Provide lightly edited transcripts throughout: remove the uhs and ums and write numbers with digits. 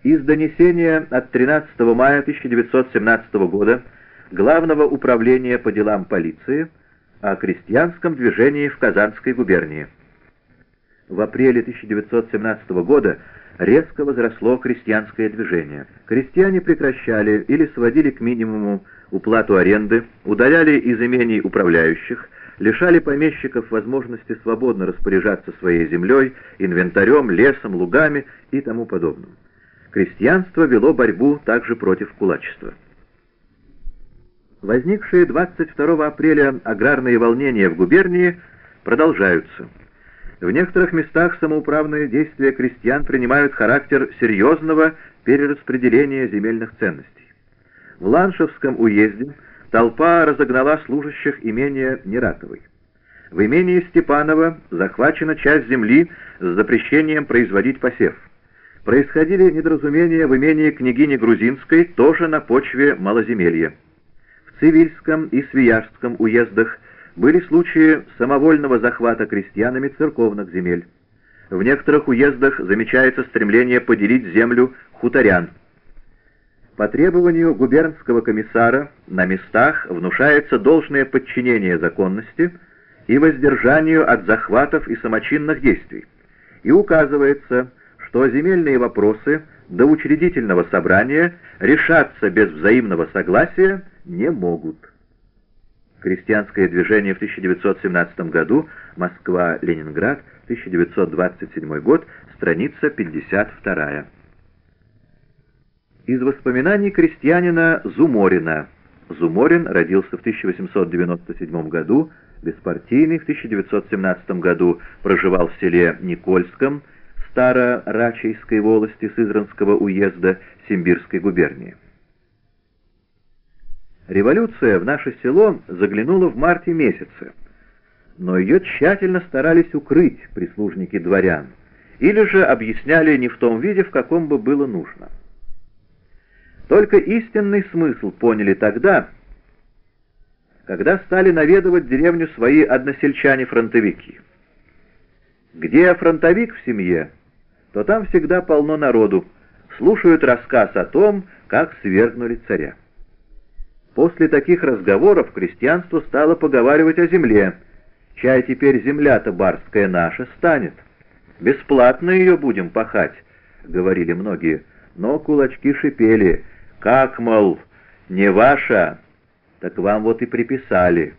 Из донесения от 13 мая 1917 года Главного управления по делам полиции о крестьянском движении в Казанской губернии. В апреле 1917 года резко возросло крестьянское движение. Крестьяне прекращали или сводили к минимуму уплату аренды, удаляли из имений управляющих, лишали помещиков возможности свободно распоряжаться своей землей, инвентарем, лесом, лугами и тому подобным. Крестьянство вело борьбу также против кулачества. Возникшие 22 апреля аграрные волнения в губернии продолжаются. В некоторых местах самоуправные действия крестьян принимают характер серьезного перераспределения земельных ценностей. В Ланшевском уезде толпа разогнала служащих имения Нератовой. В имении Степанова захвачена часть земли с запрещением производить посев. Происходили недоразумения в имении княгини Грузинской, тоже на почве малоземелья. В Цивильском и Свияжском уездах были случаи самовольного захвата крестьянами церковных земель. В некоторых уездах замечается стремление поделить землю хуторян. По требованию губернского комиссара на местах внушается должное подчинение законности и воздержанию от захватов и самочинных действий, и указывается, что земельные вопросы до учредительного собрания решаться без взаимного согласия не могут. Крестьянское движение в 1917 году, Москва-Ленинград, 1927 год, страница 52. Из воспоминаний крестьянина Зуморина. Зуморин родился в 1897 году, беспартийный, в 1917 году проживал в селе Никольском, Старо-Рачейской волости Сызранского уезда Симбирской губернии. Революция в наше село заглянула в марте месяце, но ее тщательно старались укрыть прислужники дворян, или же объясняли не в том виде, в каком бы было нужно. Только истинный смысл поняли тогда, когда стали наведывать деревню свои односельчане-фронтовики. Где фронтовик в семье, то там всегда полно народу, слушают рассказ о том, как свергнули царя. После таких разговоров крестьянство стало поговаривать о земле. Чай теперь земля-то барская наша станет. Бесплатно ее будем пахать, говорили многие, но кулачки шипели. Как, мол, не ваша, так вам вот и приписали.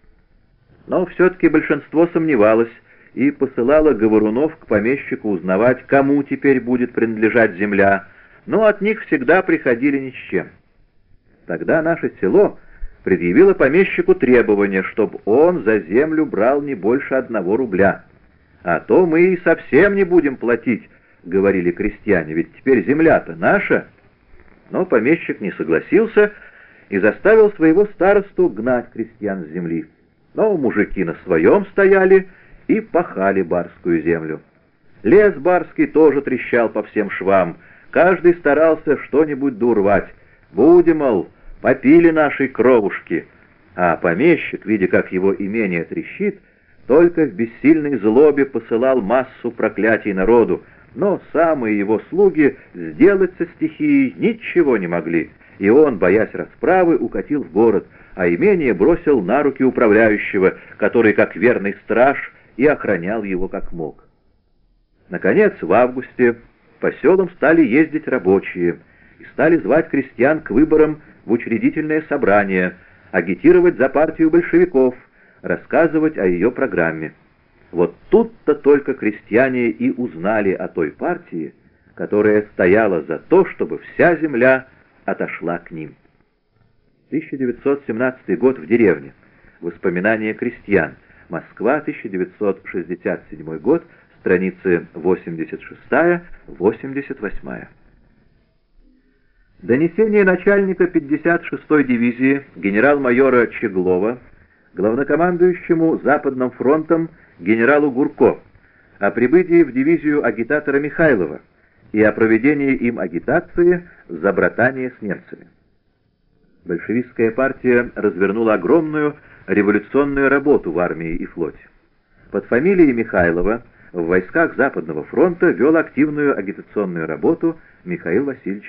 Но все-таки большинство сомневалось и посылало говорунов к помещику узнавать, кому теперь будет принадлежать земля, но от них всегда приходили ни с чем. Тогда наше село предъявило помещику требование, чтобы он за землю брал не больше 1 рубля. «А то мы и совсем не будем платить», — говорили крестьяне, — «ведь теперь земля-то наша». Но помещик не согласился и заставил своего старосту гнать крестьян с земли. Но мужики на своем стояли и пахали барскую землю. Лес барский тоже трещал по всем швам, каждый старался что-нибудь дурвать. «Будем, мол, попили нашей кровушки». А помещик, видя, как его имение трещит, только в бессильной злобе посылал массу проклятий народу, но самые его слуги сделать со стихией ничего не могли, и он, боясь расправы, укатил в город, а имение бросил на руки управляющего, который, как верный страж, и охранял его как мог. Наконец, в августе по селам стали ездить рабочие и стали звать крестьян к выборам в учредительное собрание, агитировать за партию большевиков, рассказывать о ее программе. Вот тут-то только крестьяне и узнали о той партии, которая стояла за то, чтобы вся земля отошла к ним. 1917 год в деревне. Воспоминания крестьян. Москва, 1967 год, страницы 86-88. Донесение начальника 56-й дивизии генерал-майора Чеглова главнокомандующему Западным фронтом генералу Гурко о прибытии в дивизию агитатора Михайлова и о проведении им агитации за братание с немцами. Большевистская партия развернула огромную революционную работу в армии и флоте. Под фамилией Михайлова в войсках Западного фронта вел активную агитационную работу Михаил Васильевич